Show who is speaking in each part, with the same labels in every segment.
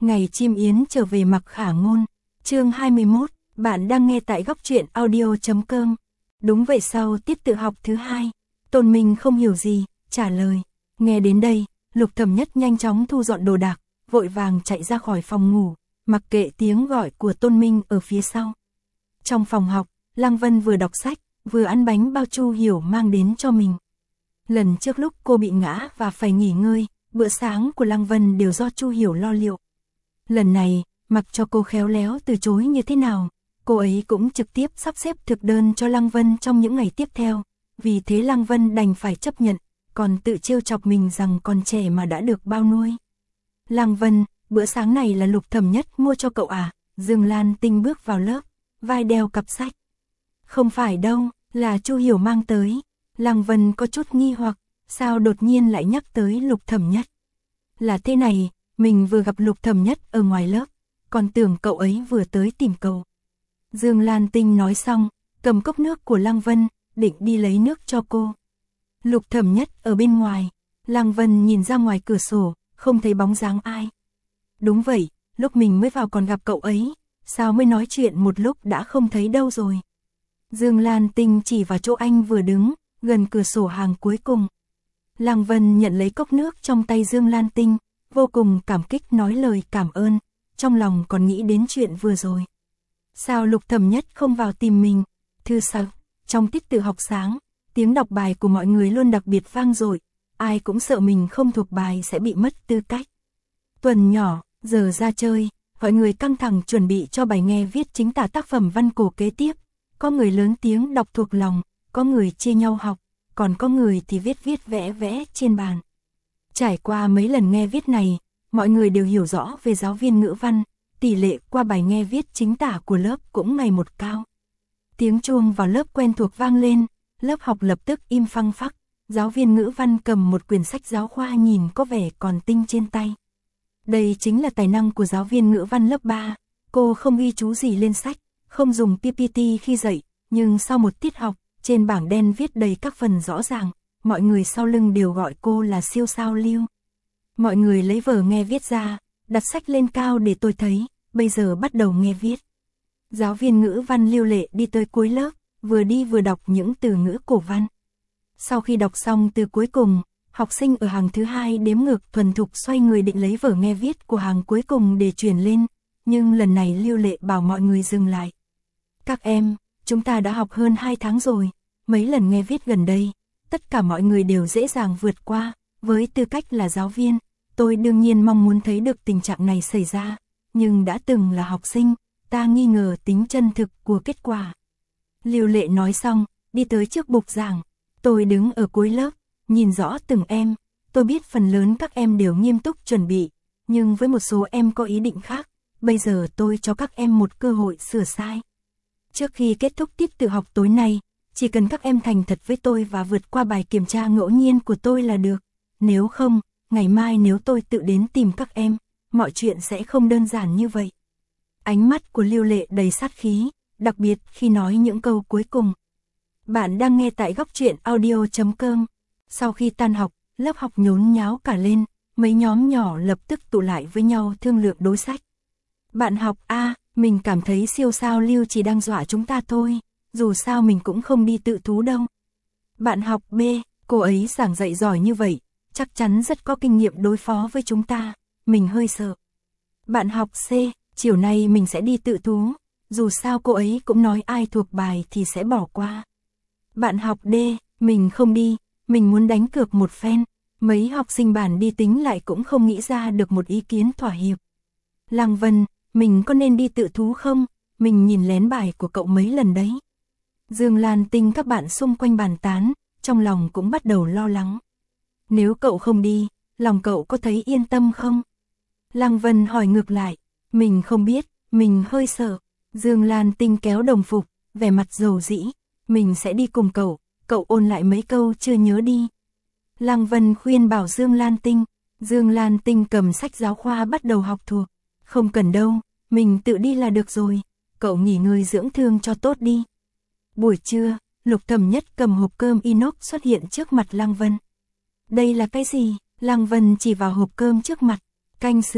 Speaker 1: Ngày chim yến trở về Mặc Khả Ngôn. Chương 21, bạn đang nghe tại góc truyện audio.com. Đúng vậy, sau tiết tự học thứ 2, Tôn Minh không hiểu gì, trả lời. Nghe đến đây, Lục Thẩm Nhất nhanh chóng thu dọn đồ đạc, vội vàng chạy ra khỏi phòng ngủ, mặc kệ tiếng gọi của Tôn Minh ở phía sau. Trong phòng học, Lăng Vân vừa đọc sách, vừa ăn bánh bao Chu Hiểu mang đến cho mình. Lần trước lúc cô bị ngã và phải nghỉ ngơi, bữa sáng của Lăng Vân đều do Chu Hiểu lo liệu. Lần này, mặc cho cô khéo léo từ chối như thế nào, cô ấy cũng trực tiếp sắp xếp thực đơn cho Lăng Vân trong những ngày tiếp theo. Vì thế Lăng Vân đành phải chấp nhận, còn tự trêu chọc mình rằng còn trẻ mà đã được bao nuôi. Lăng Vân, bữa sáng này là Lục Thẩm Nhất mua cho cậu à? Dương Lan Tinh bước vào lớp, vai đeo cặp sách. Không phải đâu, là Chu Hiểu mang tới. Lăng Vân có chút nghi hoặc, sao đột nhiên lại nhắc tới Lục Thẩm Nhất. Là thế này, mình vừa gặp Lục Thẩm Nhất ở ngoài lớp, còn tưởng cậu ấy vừa tới tìm cậu. Dương Lan Tinh nói xong, cầm cốc nước của Lăng Vân, định đi lấy nước cho cô. Lục Thẩm Nhất ở bên ngoài, Lăng Vân nhìn ra ngoài cửa sổ, không thấy bóng dáng ai. Đúng vậy, lúc mình mới vào còn gặp cậu ấy, sao mới nói chuyện một lúc đã không thấy đâu rồi. Dương Lan Tinh chỉ vào chỗ anh vừa đứng, gần cửa sổ hàng cuối cùng. Lăng Vân nhận lấy cốc nước trong tay Dương Lan Tinh, vô cùng cảm kích nói lời cảm ơn, trong lòng còn nghĩ đến chuyện vừa rồi. Sao Lục Thẩm Nhất không vào tìm mình? Thư sáu, trong tiết tự học sáng, tiếng đọc bài của mọi người luôn đặc biệt vang dội, ai cũng sợ mình không thuộc bài sẽ bị mất tư cách. Tuần nhỏ, giờ ra chơi, mọi người căng thẳng chuẩn bị cho bài nghe viết chính tả tác phẩm văn cổ kế tiếp. Có người lớn tiếng đọc thuộc lòng, có người chia nhau học, còn có người thì viết vẽ vẽ trên bàn. Trải qua mấy lần nghe viết này, mọi người đều hiểu rõ về giáo viên ngữ văn, tỷ lệ qua bài nghe viết chính tả của lớp cũng ngày một cao. Tiếng chuông vào lớp quen thuộc vang lên, lớp học lập tức im phăng phắc, giáo viên ngữ văn cầm một quyển sách giáo khoa nhìn có vẻ còn tinh trên tay. Đây chính là tài năng của giáo viên ngữ văn lớp 3, cô không ghi chú gì lên sách, không dùng PPT khi dạy, nhưng sau một tiết học, trên bảng đen viết đầy các phần rõ ràng, mọi người sau lưng đều gọi cô là siêu sao Lưu. Mọi người lấy vở nghe viết ra, đặt sách lên cao để tôi thấy, bây giờ bắt đầu nghe viết. Giáo viên ngữ văn Lưu Lệ đi tới cuối lớp, vừa đi vừa đọc những từ ngữ cổ văn. Sau khi đọc xong từ cuối cùng, học sinh ở hàng thứ 2 đếm ngược thuần thục xoay người định lấy vở nghe viết của hàng cuối cùng để chuyển lên, nhưng lần này Lưu Lệ bảo mọi người dừng lại. Các em, chúng ta đã học hơn 2 tháng rồi, mấy lần nghe viết gần đây, tất cả mọi người đều dễ dàng vượt qua, với tư cách là giáo viên, tôi đương nhiên mong muốn thấy được tình trạng này xảy ra, nhưng đã từng là học sinh, ta nghi ngờ tính chân thực của kết quả. Lưu Lệ nói xong, đi tới trước bục giảng, tôi đứng ở cuối lớp, nhìn rõ từng em, tôi biết phần lớn các em đều nghiêm túc chuẩn bị, nhưng với một số em có ý định khác, bây giờ tôi cho các em một cơ hội sửa sai. Trước khi kết thúc tiết tự học tối nay, chỉ cần các em thành thật với tôi và vượt qua bài kiểm tra ngẫu nhiên của tôi là được. Nếu không, ngày mai nếu tôi tự đến tìm các em, mọi chuyện sẽ không đơn giản như vậy. Ánh mắt của Lưu Lệ đầy sát khí, đặc biệt khi nói những câu cuối cùng. Bạn đang nghe tại góc truyện audio.com. Sau khi tan học, lớp học nhốn nháo cả lên, mấy nhóm nhỏ lập tức tụ lại với nhau thương lượng đối sách. Bạn học A, mình cảm thấy siêu sao Lưu chỉ đang dọa chúng ta thôi, dù sao mình cũng không đi tự thú đâu. Bạn học B, cô ấy giảng dạy giỏi như vậy, chắc chắn rất có kinh nghiệm đối phó với chúng ta, mình hơi sợ. Bạn học C, chiều nay mình sẽ đi tự thú, dù sao cô ấy cũng nói ai thuộc bài thì sẽ bỏ qua. Bạn học D, mình không đi, mình muốn đánh cược một phen, mấy học sinh bản đi tính lại cũng không nghĩ ra được một ý kiến thỏa hiệp. Lăng Vân, mình có nên đi tự thú không? Mình nhìn lén bài của cậu mấy lần đấy. Dương Lan Tinh các bạn xung quanh bàn tán, trong lòng cũng bắt đầu lo lắng. Nếu cậu không đi, lòng cậu có thấy yên tâm không? Lăng Vân hỏi ngược lại, mình không biết, mình hơi sợ. Dương Lan Tinh kéo đồng phục, vẻ mặt dầu dĩ, mình sẽ đi cùng cậu ôn lại mấy câu chưa nhớ đi. Lăng Vân khuyên bảo Dương Lan Tinh cầm sách giáo khoa bắt đầu học thuộc. Không cần đâu, mình tự đi là được rồi, cậu nghỉ ngơi dưỡng thương cho tốt đi. Buổi trưa, Lục Thẩm Nhất cầm hộp cơm inox xuất hiện trước mặt Lăng Vân. Đây là cái gì? Lăng Vân chỉ vào hộp cơm trước mặt, canh sườn,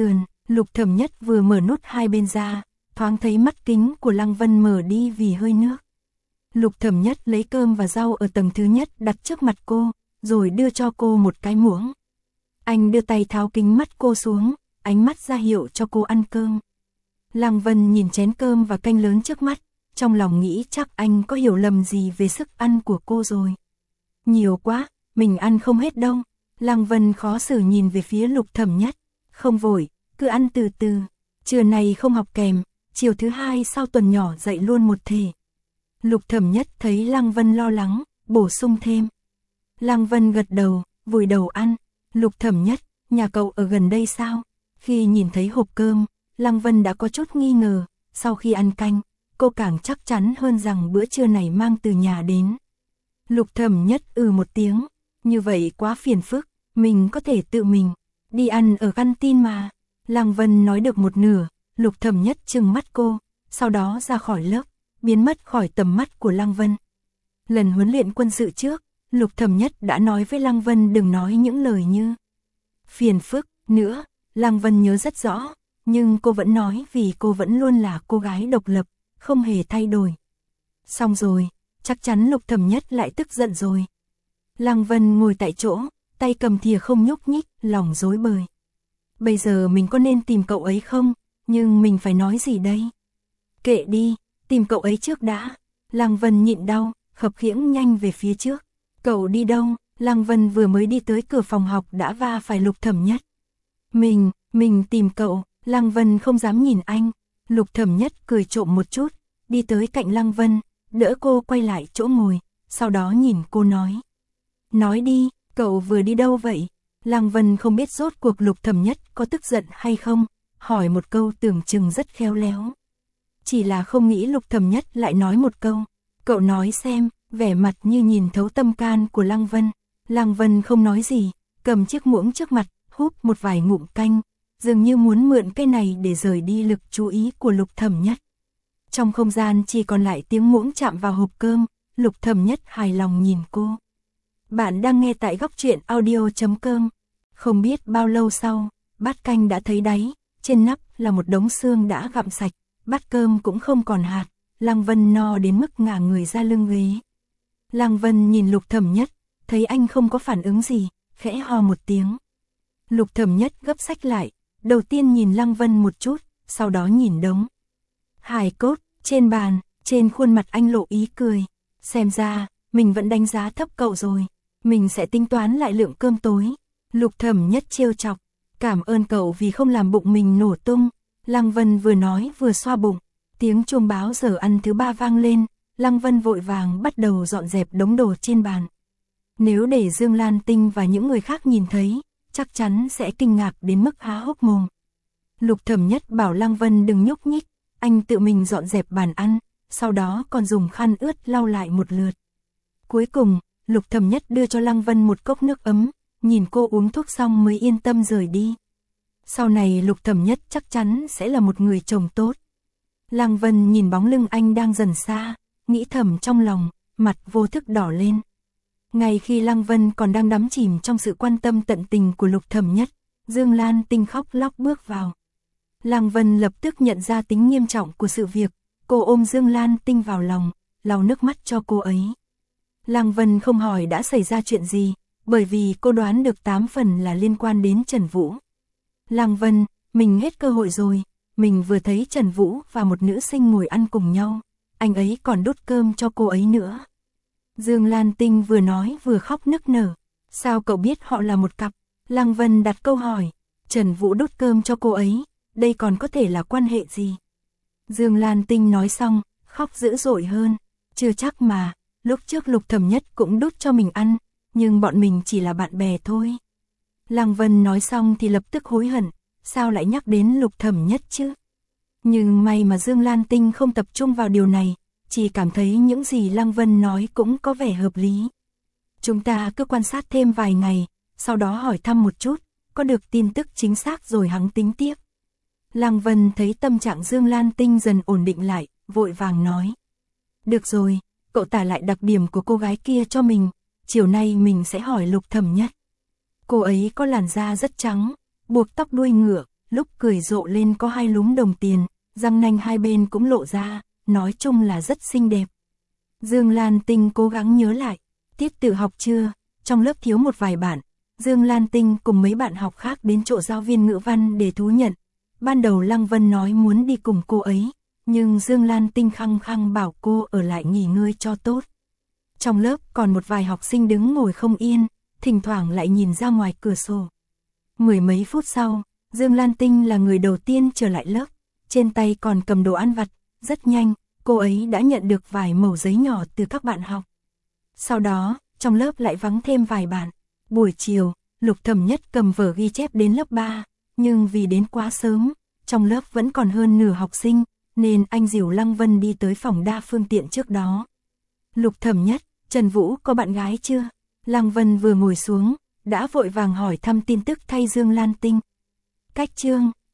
Speaker 1: Lục Thẩm Nhất vừa mở nút hai bên ra, thoáng thấy mắt kính của Lăng Vân mở đi vì hơi nước. Lục Thẩm Nhất lấy cơm và rau ở tầng thứ nhất đặt trước mặt cô, rồi đưa cho cô một cái muỗng. Anh đưa tay tháo kính mắt cô xuống, ánh mắt ra hiệu cho cô ăn cơm. Lăng Vân nhìn chén cơm và canh lớn trước mắt, trong lòng nghĩ chắc anh có hiểu lầm gì về sức ăn của cô rồi. Nhiều quá, mình ăn không hết đâu. Lăng Vân khó xử nhìn về phía Lục Thẩm Nhất. Không vội, cứ ăn từ từ. Trưa này không học kèm, chiều thứ hai sau tuần nhỏ dạy luôn một thể. Lục Thẩm Nhất thấy Lăng Vân lo lắng, bổ sung thêm. Lăng Vân gật đầu, vùi đầu ăn. Lục Thẩm Nhất, nhà cậu ở gần đây sao? Khi nhìn thấy hộp cơm, Lăng Vân đã có chút nghi ngờ. Sau khi ăn canh, cô càng chắc chắn hơn rằng bữa trưa này mang từ nhà đến. Lục Thẩm Nhất một tiếng. Như vậy quá phiền phức, mình có thể tự mình đi ăn ở canteen mà. Lăng Vân nói được một nửa, Lục Thẩm Nhất trừng mắt cô, sau đó ra khỏi lớp, biến mất khỏi tầm mắt của Lăng Vân. Lần huấn luyện quân sự trước, Lục Thẩm Nhất đã nói với Lăng Vân đừng nói những lời như phiền phức nữa. Lăng Vân nhớ rất rõ, nhưng cô vẫn nói vì cô vẫn luôn là cô gái độc lập, không hề thay đổi. Xong rồi, chắc chắn Lục Thẩm Nhất lại tức giận rồi. Lăng Vân ngồi tại chỗ, tay cầm thìa không nhúc nhích, lòng rối bời. Bây giờ mình có nên tìm cậu ấy không? Nhưng mình phải nói gì đây? Kệ đi, tìm cậu ấy trước đã. Lăng Vân nhịn đau, khập khiễng nhanh về phía trước. Cậu đi đâu? Lăng Vân vừa mới đi tới cửa phòng học đã va phải Lục Thẩm Nhất. Mình tìm cậu. Lăng Vân không dám nhìn anh. Lục Thẩm Nhất cười trộm một chút, đi tới cạnh Lăng Vân, đỡ cô quay lại chỗ ngồi, sau đó nhìn cô nói. Nói đi, cậu vừa đi đâu vậy? Lăng Vân không biết rốt cuộc Lục Thẩm Nhất có tức giận hay không, hỏi một câu tưởng chừng rất khéo léo. Chỉ là không nghĩ Lục Thẩm Nhất lại nói một câu. Cậu nói xem, vẻ mặt như nhìn thấu tâm can của Lăng Vân. Lăng Vân không nói gì, cầm chiếc muỗng trước mặt, húp một vài ngụm canh, dường như muốn mượn cái này để rời đi lực chú ý của Lục Thẩm Nhất. Trong không gian chỉ còn lại tiếng muỗng chạm vào hộp cơm, Lục Thẩm Nhất hài lòng nhìn cô. Bạn đang nghe tại góc truyện audio.com. Không biết bao lâu sau, bát canh đã thấy đáy, trên nắp là một đống xương đã gặm sạch, bát cơm cũng không còn hạt. Lăng Vân no đến mức ngả người ra lưng ghế. Lăng Vân nhìn Lục Thẩm Nhất, thấy anh không có phản ứng gì, khẽ ho một tiếng. Lục Thẩm Nhất gấp sách lại, đầu tiên nhìn Lăng Vân một chút, sau đó nhìn đống hài cốt trên bàn, trên khuôn mặt anh lộ ý cười. Xem ra, mình vẫn đánh giá thấp cậu rồi, mình sẽ tính toán lại lượng cơm tối. Lục Thẩm Nhất trêu chọc, cảm ơn cậu vì không làm bụng mình nổ tung. Lăng Vân vừa nói vừa xoa bụng, tiếng chuông báo giờ ăn thứ ba vang lên, Lăng Vân vội vàng bắt đầu dọn dẹp đống đồ trên bàn. Nếu để Dương Lan Tinh và những người khác nhìn thấy, chắc chắn sẽ kinh ngạc đến mức há hốc mồm. Lục Thẩm Nhất bảo Lăng Vân đừng nhúc nhích, anh tự mình dọn dẹp bàn ăn, sau đó còn dùng khăn ướt lau lại một lượt. Cuối cùng, Lục Thẩm Nhất đưa cho Lăng Vân một cốc nước ấm, nhìn cô uống thuốc xong mới yên tâm rời đi. Sau này Lục Thẩm Nhất chắc chắn sẽ là một người chồng tốt. Lăng Vân nhìn bóng lưng anh đang dần xa, nghĩ thầm trong lòng, mặt vô thức đỏ lên. Ngay khi Lăng Vân còn đang đắm chìm trong sự quan tâm tận tình của Lục Thẩm Nhất, Dương Lan Tinh khóc lóc bước vào. Lăng Vân lập tức nhận ra tính nghiêm trọng của sự việc, cô ôm Dương Lan Tinh vào lòng, lau nước mắt cho cô ấy. Lăng Vân không hỏi đã xảy ra chuyện gì, bởi vì cô đoán được 8 phần là liên quan đến Trần Vũ. Lăng Vân, mình hết cơ hội rồi, mình vừa thấy Trần Vũ và một nữ sinh ngồi ăn cùng nhau, anh ấy còn đút cơm cho cô ấy nữa. Dương Lan Tinh vừa nói vừa khóc nức nở. Sao cậu biết họ là một cặp? Lăng Vân đặt câu hỏi. Trần Vũ đút cơm cho cô ấy, đây còn có thể là quan hệ gì? Dương Lan Tinh nói xong, khóc dữ dội hơn. Chưa chắc mà, lúc trước Lục Thẩm Nhất cũng đút cho mình ăn, nhưng bọn mình chỉ là bạn bè thôi. Lăng Vân nói xong thì lập tức hối hận, sao lại nhắc đến Lục Thẩm Nhất chứ? Nhưng may mà Dương Lan Tinh không tập trung vào điều này, chỉ cảm thấy những gì Lăng Vân nói cũng có vẻ hợp lý. Chúng ta cứ quan sát thêm vài ngày, sau đó hỏi thăm một chút, có được tin tức chính xác rồi hẵng tính tiếp. Lăng Vân thấy tâm trạng Dương Lan Tinh dần ổn định lại, vội vàng nói. Được rồi, cậu tả lại đặc điểm của cô gái kia cho mình, chiều nay mình sẽ hỏi Lục Thẩm Nhất. Cô ấy có làn da rất trắng, buộc tóc đuôi ngựa, lúc cười rộ lên có 2 lúm đồng tiền, răng nanh hai bên cũng lộ ra, nói chung là rất xinh đẹp. Dương Lan Tinh cố gắng nhớ lại, tiết tự học chưa, trong lớp thiếu một vài bạn. Dương Lan Tinh cùng mấy bạn học khác đến chỗ giáo viên ngữ văn để thú nhận. Ban đầu Lăng Vân nói muốn đi cùng cô ấy, nhưng Dương Lan Tinh khăng khăng bảo cô ở lại nghỉ ngơi cho tốt. Trong lớp còn một vài học sinh đứng ngồi không yên, thỉnh thoảng lại nhìn ra ngoài cửa sổ. 10 mấy phút sau, Dương Lan Tinh là người đầu tiên trở lại lớp, trên tay còn cầm đồ ăn vặt, rất nhanh, cô ấy đã nhận được vài mẩu giấy nhỏ từ các bạn học. Sau đó, trong lớp lại vắng thêm vài bạn. Buổi chiều, Lục Thẩm Nhất cầm vở ghi chép đến lớp 3, nhưng vì đến quá sớm, trong lớp vẫn còn hơn nửa học sinh, nên anh dìu Lăng Vân đi tới phòng đa phương tiện trước đó. Lục Thẩm Nhất, Trần Vũ có bạn gái chưa? Lăng Vân vừa ngồi xuống, đã vội vàng hỏi thăm tin tức thay Dương Lan Tinh. Cách chương